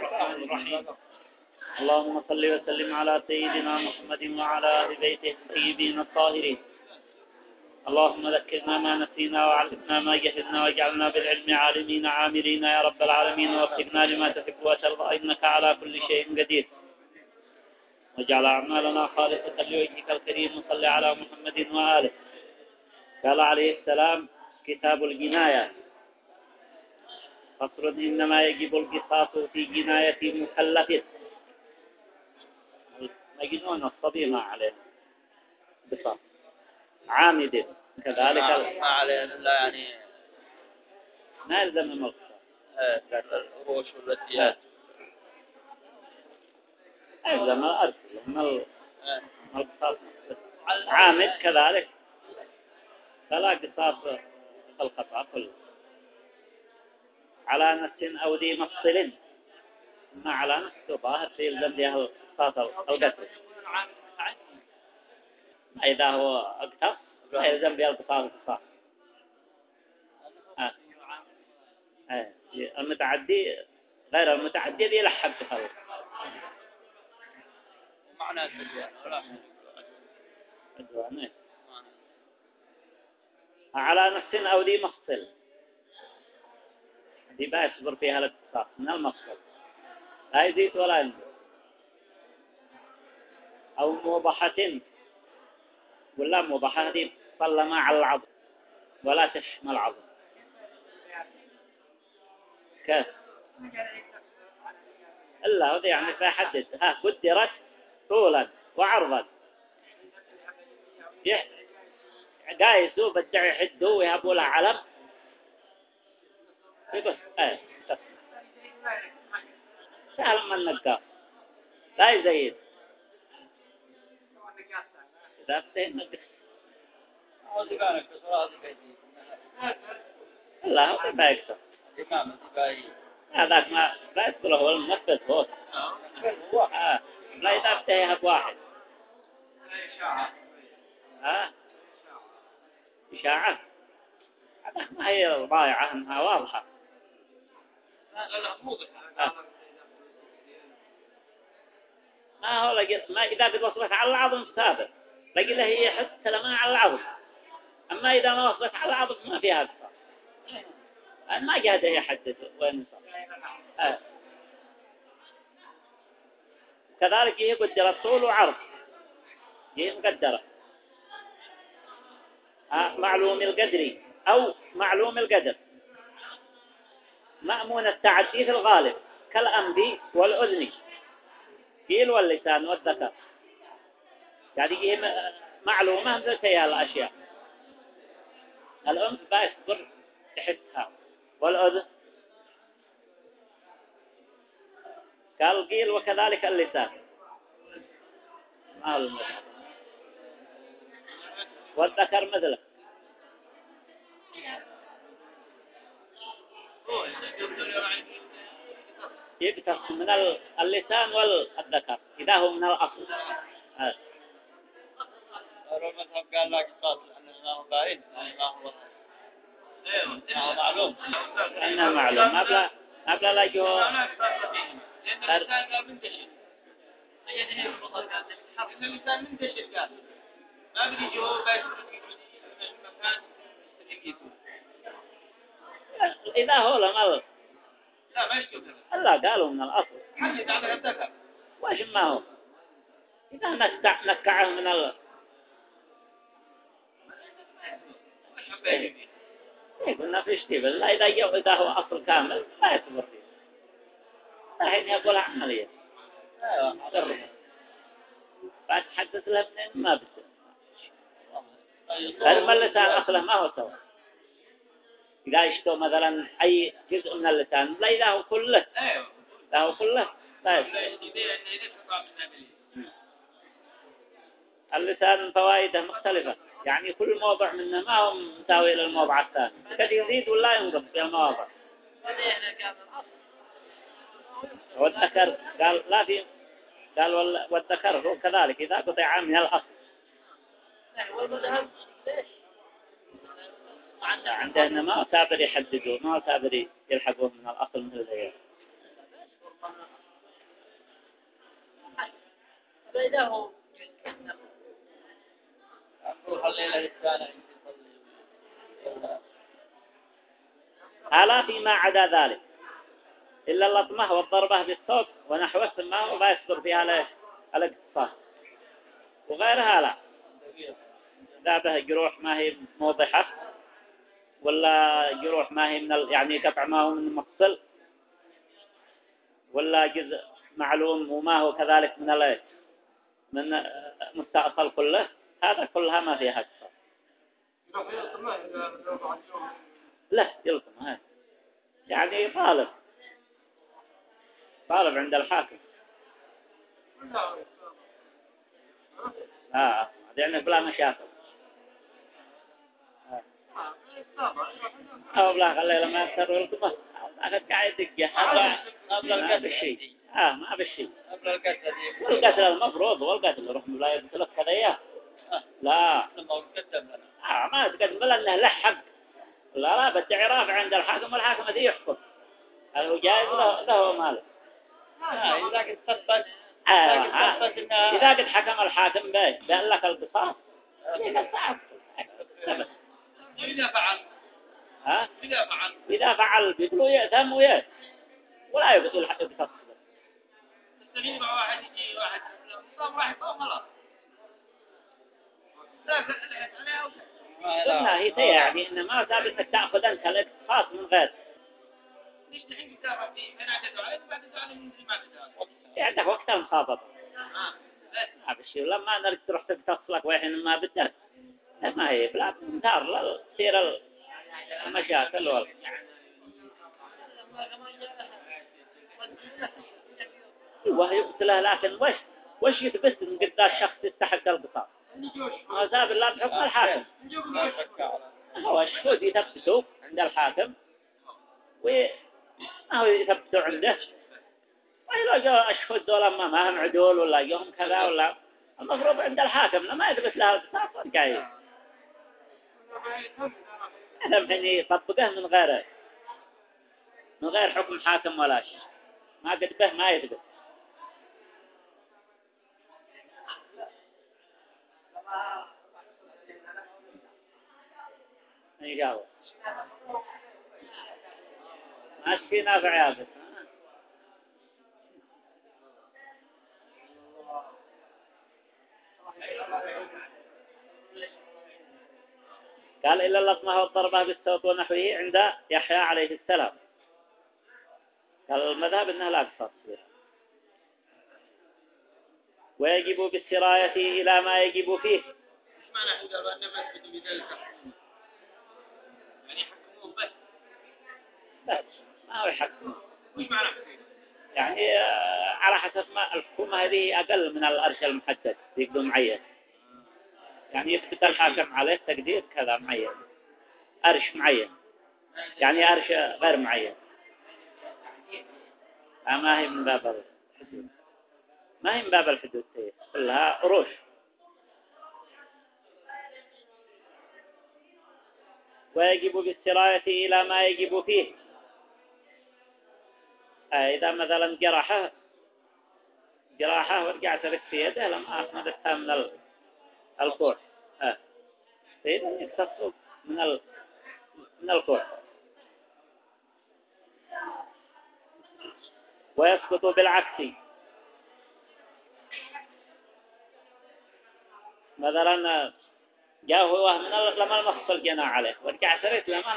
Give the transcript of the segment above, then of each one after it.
الرحمن الرحيم. اللهم صل وسلم على سيدنا محمد وعلى آل بيته الطيبين الطاهرين. اللهم ذكرنا ما نسينا وعلمنا ما جهلنا واجعلنا بالعلم عالمين عاملين يا رب العالمين، ووفقنا لما تحب وترضى إنك على كل شيء قدير. واجعل أعمالنا خالصة لوجهك الكريم. وصل على محمد وآله. قال عليه السلام: كتاب الجناية. فصل: إنما يجب القصاص في جناية مكلف. مجنون الصبي ما عليه قصاص، عامد كذلك ما عليه لا يعني ما يلزم المقصد الروش والديات. يلزم الأرض القصاص. عامد كذلك فلا قصاص الخطأ كله على نفس أو ذي مفصل. ما على نفس ظاهر يلزم له قصاص القتل. إذا هو أقتص ما يلزم به القصاص. المتعدي غير المتعدي يلحق بخلق معنى الدوان على نفس أو ذي مفصل. دي بقى يصبر فيها الاقتصاص من المفصل، لا يزيد ولا ينقص. أو موضحة، ولا موضحة دي صلى ما على العظم ولا تشمل العظم. كيف؟ إلا هذا يعني فيحدد قدرت طولا وعرضا. قايسوا بدع يحدوا ويهبوا له علم بس سهل من النقاص لا يزيد. إذا افتهن النقاص لا هو ما يكتب هذاك ما لا يدخله هو المنفذ هو لا إذا افتهيها بواحد إشاعة هذا ما هي ضايعة أنها واضحة. ما هو ما إذا قد وصلت على العظم ثابت لقي له هي حتى لما على العظم. أما إذا ما وصلت على العظم ما فيها أكثر. ما جاء يحدد وين صار. كذلك هي قدرت طول وعرض، هي مقدرة. معلوم القدر أو معلوم القدر مأمون التعدي في الغالب كالأنف والأذن قيل واللسان والذكر. يعني هي معلومة مثل هي الأشياء. الأنف بيصبر تحسها، والأذن قال قيل وكذلك اللسان والذكر مثله. يقتص من اللسان والذكر إذا هو من الأصل. المذهب قال لك قصاص لأنه ما هو بارد ما هو معلوم أنه معلوم ما بلا لا جو لأن اللسان قال منتشر. إن اللسان منتشر قال ما بدي جواب مكان تجيكم. إذا هو لما لا ما يشكل الله قالوا من الأصل حدد على الذكر واش ما هو إذا نكعه من قلنا في اشتبه لا إذا هو أصل كامل لا يصبر فيه الحين يقول عملية بعد تحدث له منين ما بده. لأن اللسان أصله ما هو سوا. إذا يشتو مثلا أي جزء من اللسان لا إذا هو كله لا هو كله لا يصبر. اللسان فوائده مختلفة يعني كل موضع منه ما هو مساوي للموضع الثاني قد يزيد ولا ينقص في المواضع. والذكر قال لا في قال والذكر هو كذلك إذا قطع من الأصل. عندنا ما سابر يحددوا ما سابر يلحقوه من الأصل مثل ذلك. فإذا هو خلينا الإنسان يصلي. هلا فيما عدا ذلك إلا اللطمة والضربة بالصوت ونحوه ثم لا يصدر فيها الاقتصاد وغيرها لا. لا به جروح ما هي موضحة ولا جروح ما هي من يعني قطع ما هو من مفصل ولا جزء معلوم وما هو كذلك من مستأصل كله، هذا كلها ما فيها اقتصاد. لا يلطم هذا يعني طالب عند الحاكم. يعني بلا مشاكل. أو بلا خلي لما يكسر يلطمه أخذ قاعد يدقه قبل القتل. ما بشي قبل القتل. والقتل المفروض والقتل رحم لا يقتلك كذا لا ما تقدم بلا أنه لحق لا بدعي رافع عند الحاكم والحاكم ذي يحكم هل هو جائز له ماله. إذا قد ثبت إذا قد حكم الحاكم به بأن لك القصاص إذا فعل إذا فعل بيقولوا يأثم ويأثم ولا يقتل حتى بقصاص. تستفيد مع واحد يجي واحد نظام واحد ما خلاص لا تلحق عليها قلنا هي يعني إن ما صار إنك تأخذ أنت الاقتصاص من غير ليش الحين كتابة في من عدد عليه بعد عليه من ما كتابة عندك وقت المخاطبة هذا الشيء لما نرجع تروح تقتص لك وحين ما بدك ما هي بلا تنتار لا تصير المشاكل وهي يقتله لكن وش يثبت ان قد الشخص يستحق القصاص ما زال الله بحكم الحاكم هو الشهود يثبتوا عند الحاكم وهو يثبتوا عنده وإذا جاء الشهود دول ما هم عدول ولا جاهم كذا ولا المفروض عند الحاكم ما يثبت لها القصاص والقايد هذا الحين يطبقه من غير حكم حاكم ولا شيء ما قد به ما يثبت. يجاوب ماشي نافع يابس قال إلا اللطمة والضربة بالصوت ونحوه عند يحيى عليه السلام. قال المذهب إنها لا قصاص ويجب بالسراية إلى ما يجب فيه. ايش معنى حين قالوا أن ما يثبت بذلك يعني حكموه بس لا ما هو يحكم وش معنى حكموه يعني على حسب ما الحكومة هذه أقل من الأرش المحدد يقدر معين يعني يثبت الحاكم عليه تقدير كذا معين أرش معين يعني أرش غير معين ما هي من باب الحدود ما هي من باب الحدود كلها قروش. ويجب بالسراية إلى ما يجب فيه إذا مثلا جراحة ورجعت لك في يده لما أخذتها من الكوع فإذا يختص من الكوع ويسقط بالعكس مثلا جاء هو لما المفصل جنا عليه ورجع سريت لما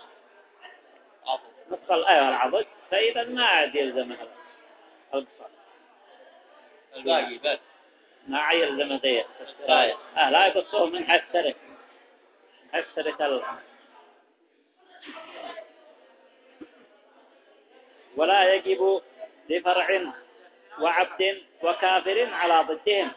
نفصل أيها العضد فإذا ما عاد يلزمه القصاص الباقي بس ما عيل ذي لا يقصوه من حسرة ولا يجب لفرع وعبد وكافر على ضدهم.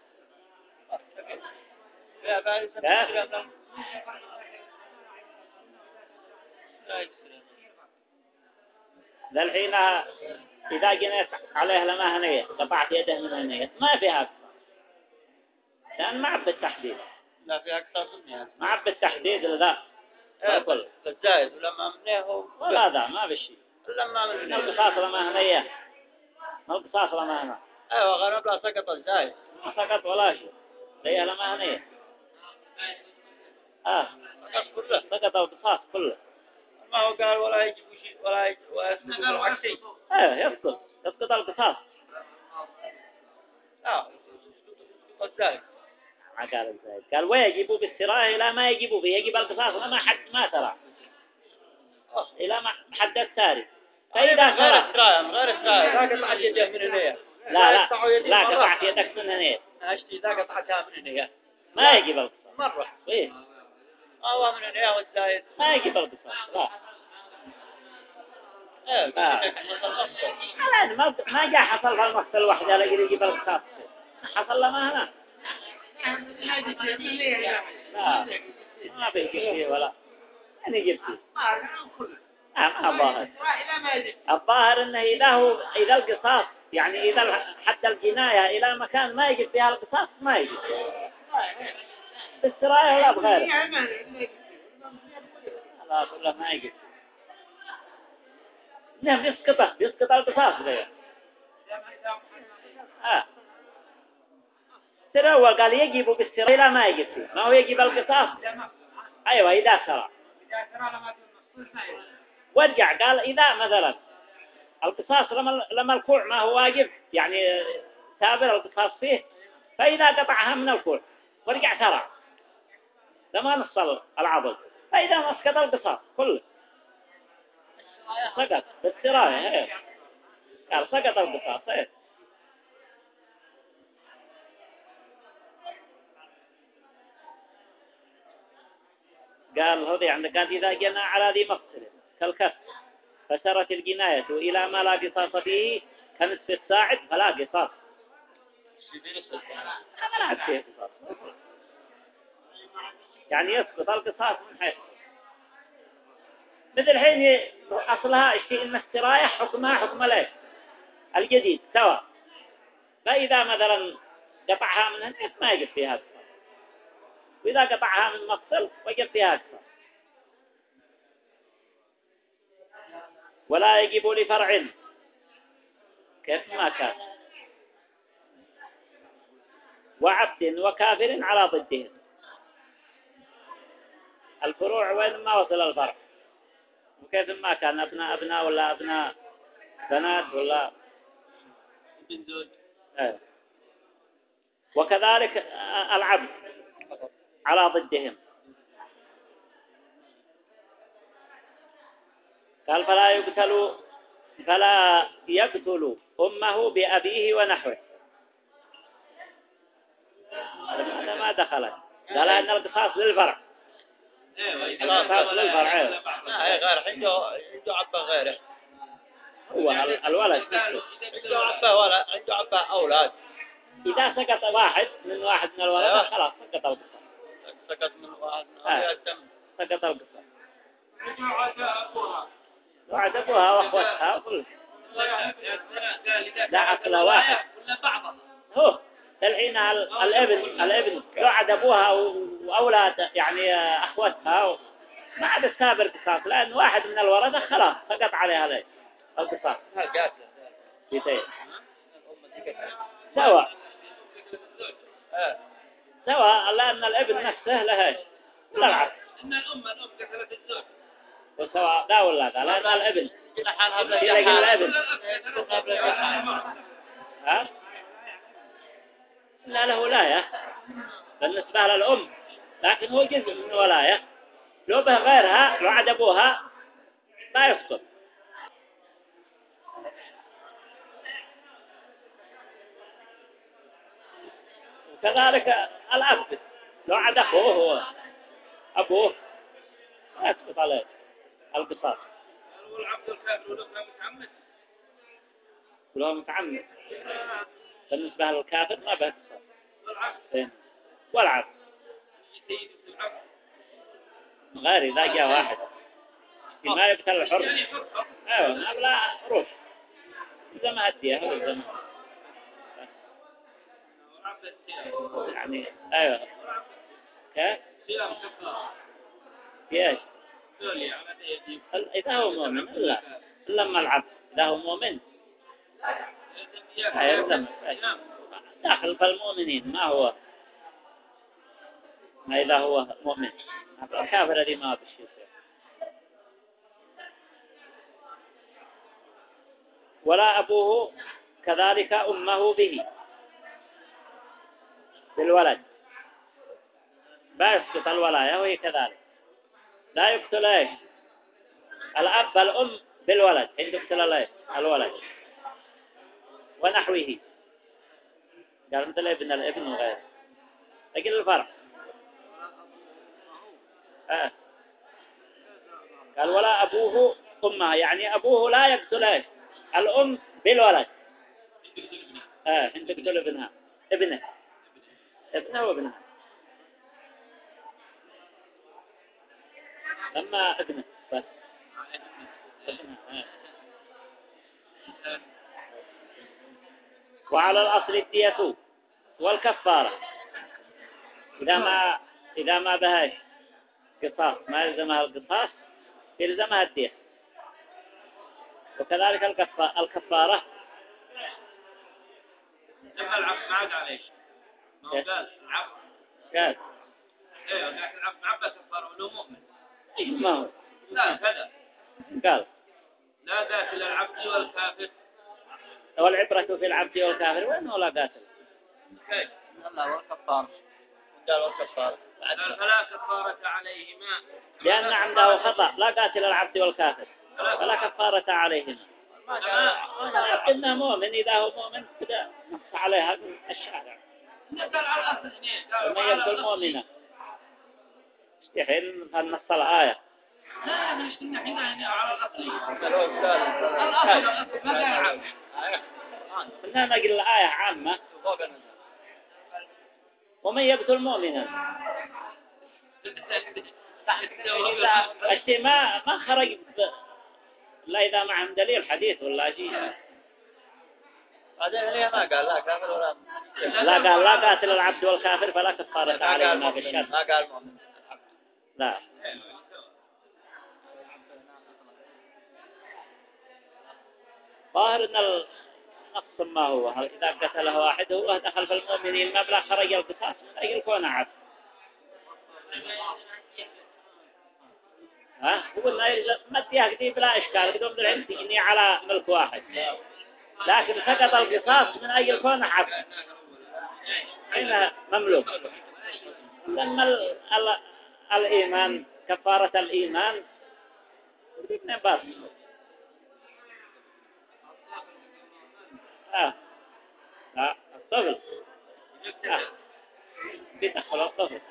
ذا الحين إذا جنيت عليه لما هنية قطعت يده من هنية ما فيها أكثر لأن ما عب التحديد لا فيها أكثر منها ما عب التحديد لذا الزايد ولما منيه ولا ذا ما بشي لما منيه القصاص لما هنية القصاص لما هنا ايوه غنم لا سقط الزايد. ما سقط ولا شيء زي لما هنيه سقط كله. سقط القصاص كله. ما هو قال ولا يجيب شيء ولا يسقط العكسي. يسقط القصاص. الزايد. ما قال الزايد، قال ويجب بالسراية لا ما يجب به، يجب القصاص لما حد ما سرع إلى ما حد الساري. فإذا غير سرع السرايا غير السرايا ذا قطعت يده من هنا. لا يقطعوا يدي لا مرة. قطعت يدك من هنا اشتي ذا قطعتها من هنا. ما يجب القصاص. مرة. إيه الله من هنا والزايد. ما يجب القصاص لا. الآن ما جاء حصل في المقتل وحده لقي يجب القصاص، حصل لما هنا لا ما بيجي فيه ولا يعني جبتي ما ظاهر. الظاهر انه اذا القصاص يعني اذا حد الجناية الى مكان ما يجب فيها القصاص ما يجب بالسراية ولا بغيره لا كله ما يجب. نعم يسقط القصاص ده. ترى هو قال يجب بالسراية لا ما يجب فيه، ما هو يجب القصاص. ايوه اذا سرى ورجع قال اذا مثلا القصاص لما الكوع ما هو واجب يعني تابر القصاص فيه، فإذا قطعها من الكوع ورجع سرع لما نصل العضل، فإذا مسقط القصاص كله سقط بالسراية قال سقط القصاص قال هذي عندك قال إذا جنى على ذي مقتل كالكف فسرت الجناية إلى ما لا قصاص فيه كنصف الساعد فلا قصاص. ما لا فيه قصاص يعني يسقط القصاص من حيث مثل الحين أصلها الشيء إن السراية حكمها حكم ليش الجديد سواء، فإذا مثلا قطعها من هنا ما يجب فيها قصاص، وإذا قطعها من مفصل وجب فيها قصاص. ولا يجب لفرع كيف ما كان وعبد وكافر على ضده. الفروع وين ما وصل الفرع وكيف ما كان أبناء ولا أبناء بنات ولا من زوج. وكذلك العبد على ضدهم. قال فلا يقتل أمه بأبيه ونحوه. هذا ما دخلت قال أن القصاص للفرع. القصاص للفرع غير عنده عبا غيره. هو الولد نفسه عنده عبا ولا عنده عبا أولاد. إذا سقط واحد من الولد خلاص سقط القصاص. سقط من واحد من الولد سقط القصاص. وعد أبوها وأخوتها وكل لا أصل واحد هو الحين الابن وعد أبوها وأولاد يعني أخوتها ما عاد السابر قصاص لأن واحد من الورثة خلاص سقط عليها ليه القصاص. سواء لأن الابن نفسه له ولا العكس إن الأم قتلت الزوج. وسواء لا ولا لا لأن الابن لا له ولاية بالنسبة للأم لكن هو جزء من ولاية لو به غيرها لو عاد أبوها ما يفصل. وكذلك الأب لو عاد أبوه ما يسقط عليه القصاص. والعبد الكافر ولو متعمد. ولو متعمد بالنسبة للكافر ما به قصاص. والعبد غير إذا جاء واحد ما يقتل الحر أيوة ما بلا روح إذا ما هديه هو إذا ما يعني أيوة كيف ايش إذا هو مؤمن إلا لما العبد إذا هو مؤمن يلزم داخل في المؤمنين ما هو ما إذا هو مؤمن الكافر الذي ما بشيء. ولا أبوه كذلك أمه به بالولد بس الولاية وهي كذلك لا يقتل إيش الأب الأم بالولد إن يقتل إيش الولد ونحوه قال مثل الابن وغيره أجل الفرق قال ولا أبوه أمه يعني أبوه لا يقتل إيش الأم بالولد إن تقتل ابنه وابنها أما ابنه بس ابنها. وعلى الأصل الدية والكفارة إذا ما بهاش قصاص ما يلزمها القصاص يلزمها الدية. وكذلك الكفارة لما العبد ما عاد عليه ما هو قال العبد قال ايوه لكن العبد ما عبد كفاره ولو مؤمن ما هو لا كذا قال لا قاتل العبد والكافر والعبرة في العبد والكافر وإنه لا قاتل كيف الله والكفار قال والكفار قال فلا كفارة عليهما لأن عنده خطأ لا قاتل العبد والكافر فلا كفارة عليهما إنه مؤمن إذا هو مؤمن كده نص عليها الشارع قال على الأصل اثنين ومن يقتل مؤمنا يحين فنص الآية لا مش هنا على الأصل الأصل ما قال العبد إنما نقل الآية عامة ومن يقتل مؤمنا الشيء ما خرج لا إذا معهم دليل حديث ولا شيء هذا ليه ما قال لا كافر ولا لا قال لا قاتل العبد والكافر فلا كفارة عليهما في الشرع ما قال مؤمن لا ظاهر أن النص ما هو إذا قتله واحد هو دخل في المؤمنين ما بلا خرج القصاص من أجل الكون عبد هو ما تيها كتير بلا إشكال قدوم العلم تجني على ملك واحد لكن سقط القصاص من أجل كون عبد حين مملوك لما الإيمان كفارة الإيمان ابن بس الطفل بيدخل الطفل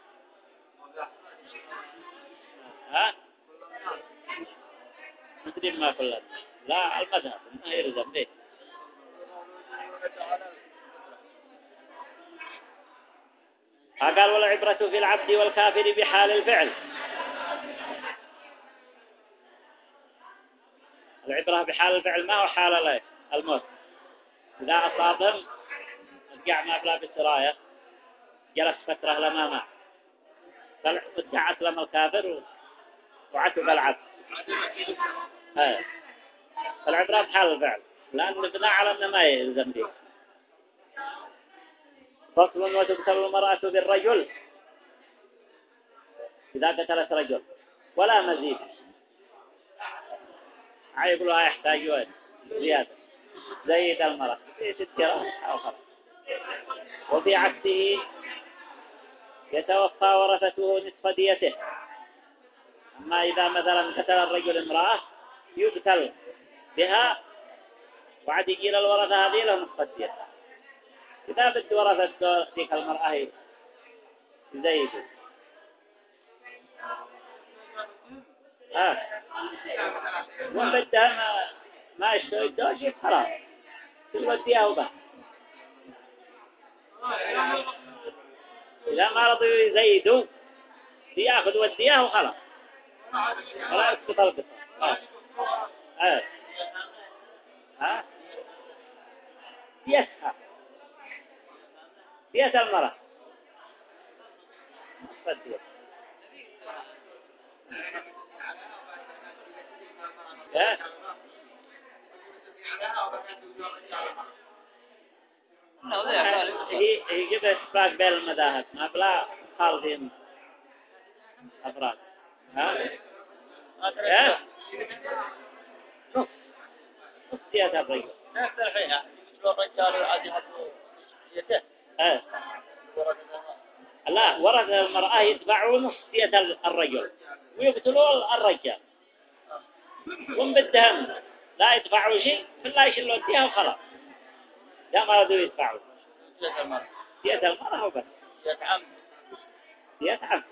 مثل ما كلنا لا المذهب ما يلزم به قال والعبرة في العبد والكافر بحال الفعل العبرة بحال الفعل ما هو حال الموت إذا أصابهم رجع ما بلا بسراية جلس فترة لما مات فرجع أسلم الكافر وعتب العبد العبرة بحال الفعل لأن بناء على أنه ما يلزم به فصل وتقتل المرأة بالرجل إذا قتلت رجل ولا مزيد يقولها يحتاج زيادة زيد المرأة في 6 جرام أو 5 وفي عكسه يتوفى ورثته نصف ديته. أما إذا مثلا قتل الرجل امرأة يقتل بها وعد يجي الورثة هذه له نصف الدية. إذا بدت ورثة تلك المرأة يزيدوا ومن بدها ما يشتري الدوشي خلاص توديها وبس. إذا ما رضوا يزيدوا يأخذ وديها وخلاص ولا يسقط القصة. ديتها دية المرأة فدية لا ذي قال هي جبت اتفاق بين المذاهب ما بلا خالدين أفراد ها إيه نص دية الرجل نفس الحين مثل الرجال العادي يحطوا ديته إيه لا ورث المرأة يدفعوا نص دية الرجل ويقتلوا الرجال وهم بدهم لا يدفعوا شيء فلا يشيلوا الدية وخلاص لا ما يريدوا يدفعوا دية المرأة دية المرأة وبس دية عم دية عبد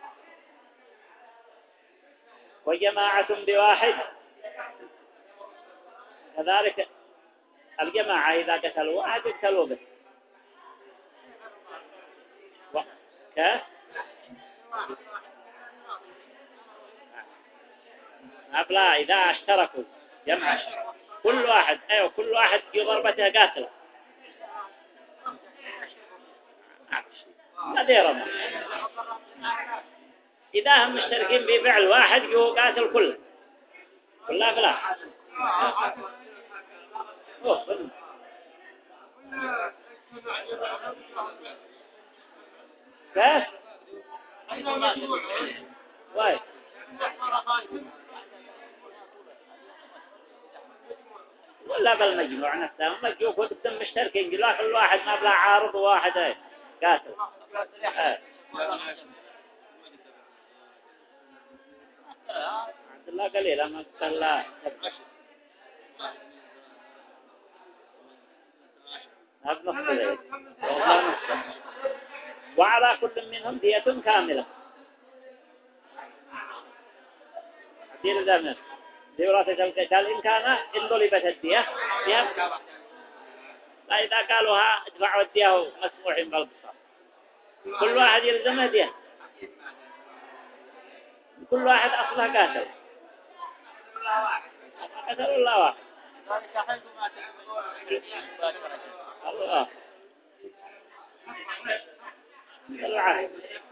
وجماعة بواحد كذلك الجماعة إذا قتلوا واحد يقتلوا به كيف؟ أبلا إذا اشتركوا جمعا كل واحد أيوة كل واحد في ضربته قاتله ما ديرهم إذا هم مشتركين بفعل واحد جو قاتل كلها فلا أوه كيف؟ واي ولا بالمجموع نفسه مجموع كلهم مشتركين قالوا كل واحد ما بلا عارض وواحد ايه قاتل ايه عبد الله قليل ما قتل هذا نص ذلك والله نص وعلى كل منهم دية كاملة دير زمن لوراثة القتال إن كان إن ضربت الدية لا إذا قالوها ادفعوا الدية مسموحين بالقصاص كل واحد يلزمه دية كل واحد أصله قاتل قتل الله واحد الله العهد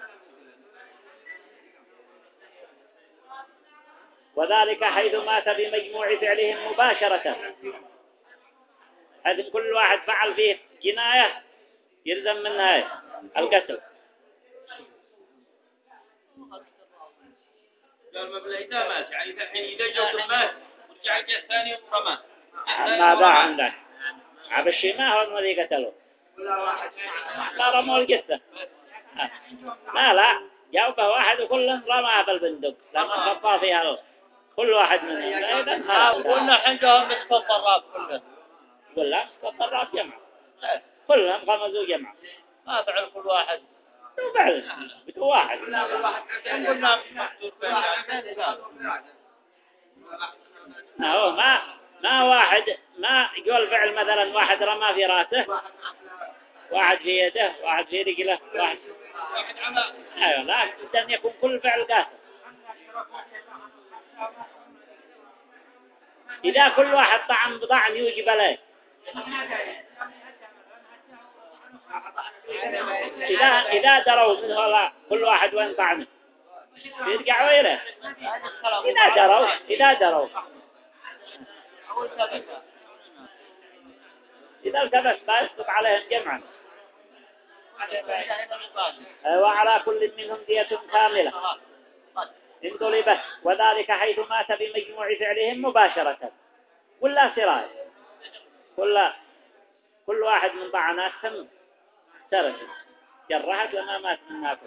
وذلك حيث مات بمجموع فعلهم مباشرة هذا كل واحد فعل فيه جناية يلزم منها القتل قال مبلغ إذا مات يعني الحين إذا جوز مات ورجع الجهة الثانية ورماه ماذا عندك عب الشيء ما هو الذي قتله لا رموا الجثة لا جاوبه واحد وكلهم رماه بالبندق لما خطا فيها كل واحد منهم قلنا عندهم مسك الضراب كله ولا مسك الضراب جمع كلهم غمزوا جمع ما فعل كل واحد وفعل بدو واحد قلنا مقتول هو ما واحد ما يقول فعل مثلا واحد رمى في راسه واحد في يده واحد في رجله واحد على ايوه لا بد ان يكون كل فعل قاتل اذا كل واحد طعن بطعن يوجب عليه اذا دروا من هؤلاء كل واحد وين طعنه يرجع ويره اذا دروا إذا التبس لا يسقط عليهم جمعا وعلى كل منهم دية كاملة إن ضربت وذلك حيث مات بمجموع فعلهم مباشرة ولا سراية كل واحد من طعناتهم سرت جرحت لما مات من ناكل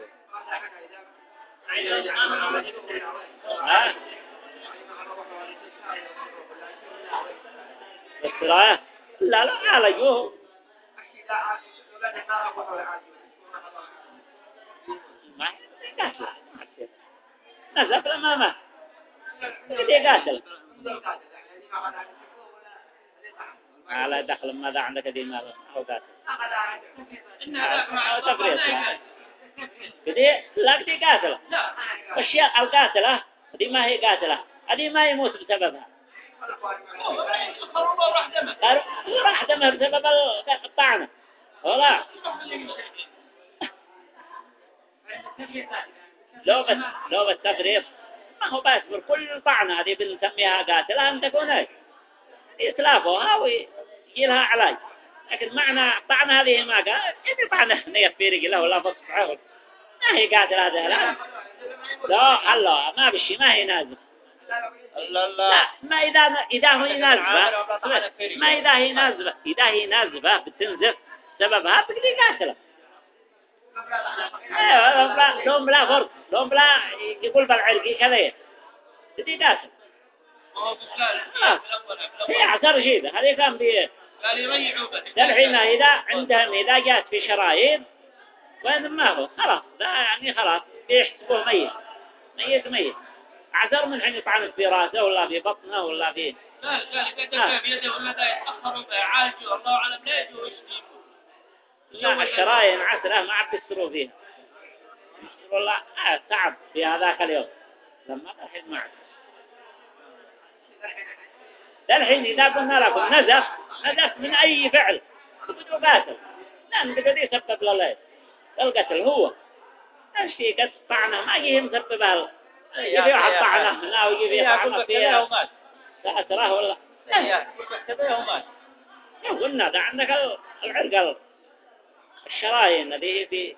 السراية لا عالجوه نزف لما مات بدي قاتل على دخل ماذا عندك دي ماذا أو قاتل أو تفريط بدي قاتل والشيء القاتلة دي ما هي قاتلة دي ما يموت بسببها راح دمه بسبب الطعنة ولا لو بس تفريط ما هو بس كل طعنة هذه بنسميها قاتلة أن تكون إيه يتلافوها ويجيلها علاج لكن معنى طعن هذه ما قال يعني طعن نية في رجله ولا فصفعه ما هي قاتل هذا لا الله ما بشي ما هي نازل لا ما إذا هي نازبة ما إذا هي نازبة إذا هي نازبة بتنزف سببها بقدي قاتلة أيوة لهم لا فرق لهم لا يقول بالعرقي كذا بدي قاتل هي عصر جيدة هذه كان بيه الحين إذا عندهم إذا جات في شرايين وين ما هو خلاص لا يعني خلاص بيحسبوه ميت عذر من حين يطعن في راسه ولا في بطنه ولا في لا إذا بيده ولا ذا يتأخروا بيعالجوا الله أعلم لا يجوا يشتيموا لا الشرايين عسره ما عاد يسروا فيها والله تعب في هذاك اليوم لما الحين ما عاد الحين إذا قلنا لكم نزف من أي فعل بدو قاتل لأن بدو يسبب لله القتل هو الشيء قد طعنه ما يجي مسببها يجي واحد طعنه هنا ويجي طعنه فيها تأثره ولا كذا ومات قلنا ده عندك العرق الشرايين هذه في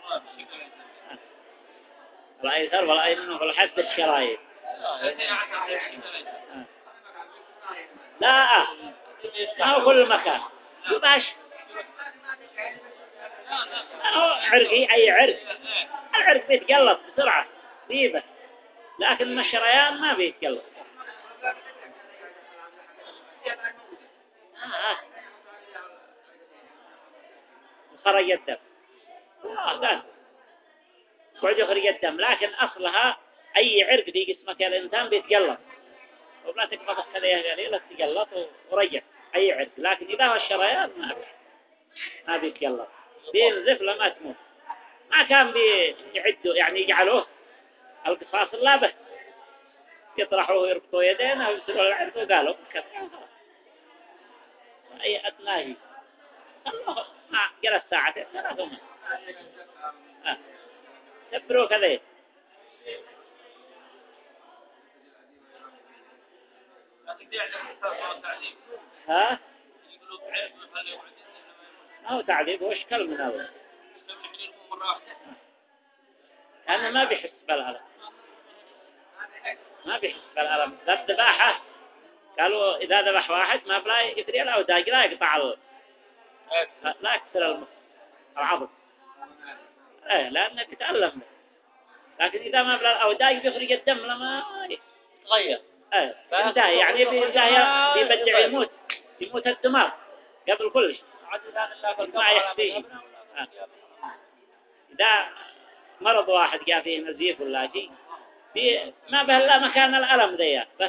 الأيسر والأيمن والحد الشرايين لا ما هو كل مكان يباش هو عرقي أي عرق العرق بيتقلط بسرعة طيبة لكن الشريان ما بيتقلط خرج الدم قال قعد يخرج الدم لكن أصلها أي عرق في جسمك الإنسان بيتقلط ولا تكفى كذا قليلا تقلط ورجع أي عرق لكن إذا هو الشريان ما بيتقلط بينزف لما تموت ما كان بيعدوا يعني يجعلوه القصاص اللابه يطرحوه يربطوا يدينه ويسروا العرق وقالوا كذا أي أدناه الله ما جلس ساعتين ثلاثة تبروا كذا ها هو تعذيب وش كل من أول أنا ما بيحس بالألم ذا الذباحة قالوا إذا ذبح واحد ما بلا يدري له داق لا يقطع لا يكسر العظم لأنه بيتألم لكن إذا ما بلا الأوداق بيخرج الدم لما تغير انتهى يعني بيبدع يموت الدماغ قبل كل شيء ما يحتاج إذا مرض واحد جاء فيه نزيف ولا شيء ما به إلا مكان الألم ذي بس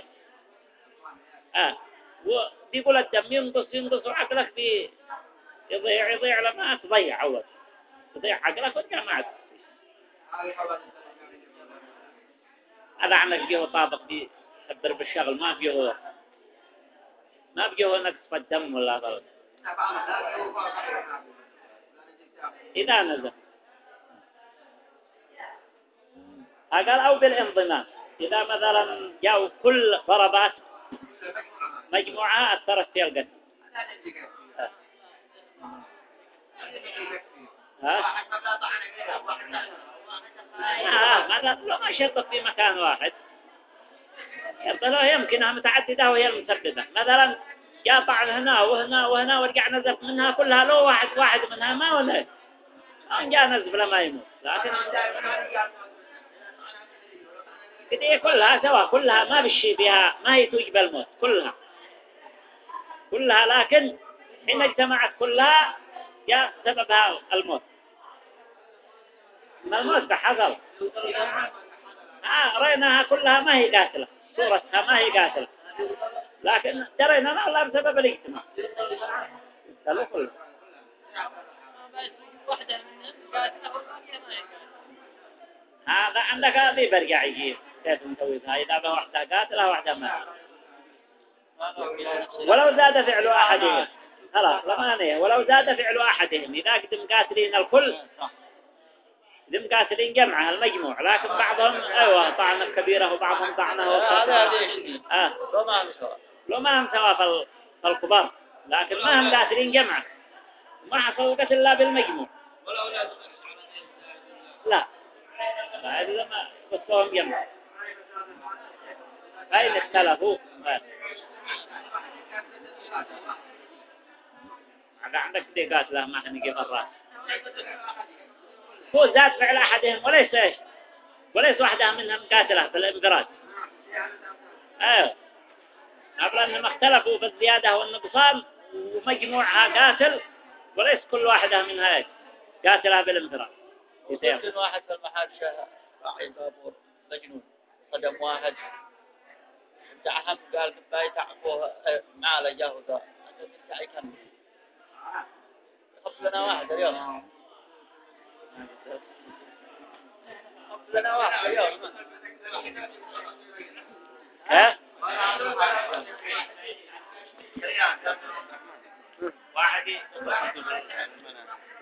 وبيقول الدم ينقص وعقلك يضيع لما تضيع أول تضيع عقلك وتجمع معك هذا عنك فيه طابق يخبر بالشغل ما فيه نقص في الدم ولا غلط إذا نزل قال أو بالانضمام إذا مثلا جاءوا كل ضربات مجموعة أثرت في القتل لو ما شرطت في مكان واحد يرطلوه يمكنها متعددة وهي المسببة مثلا جاء طعن هنا وهنا وهنا ورجع نزف منها كلها لو واحد منها ما ولا جاء نزف لما يموت لكن كده كلها سوا كلها ما بالشي بها ما هي توجب الموت كلها لكن حين اجتمعت كلها جاء سببها الموت ما الموت بحصل رأيناها كلها ما هي قاتلة صورتها ما هي قاتلة لكن درينا الله بسبب الاجتماع قالوا كله هذا عندك هذه برجع يجيب كيف نسويها إذا به واحدة قاتلة واحدة ما ولو زاد فعل أحدهم خلاص لمانية ولو زاد فعل أحدهم إذا قدم قاتلين الكل قدم قاتلين جمعة المجموع لكن بعضهم أيوة طعنة كبيرة وبعضهم طعنة لو ما هم سوا في الكبار لكن ما هم قاتلين جمعة ما حصل قتل إلا بالمجموع. ولا أولاد لا هذا ما قصهم جمع هاي اختلفوا. عندك دقات له ما حنجي مرات هو ذات فعل أحدهم وليس إيش وليس واحدة منهم قاتلة في الانفراد. قبل أنهم اختلفوا في الزيادة والنقصان ومجموعها قاتل وليس كل واحدة منها قاتلة بالانفراد. يمكن واحد في المحل راح يصابه مجنون صدم واحد دعهم قال باي تعبوه معالجة وذا أنت كم خف لنا واحد اليوم خف لنا واحد اليوم ها واحد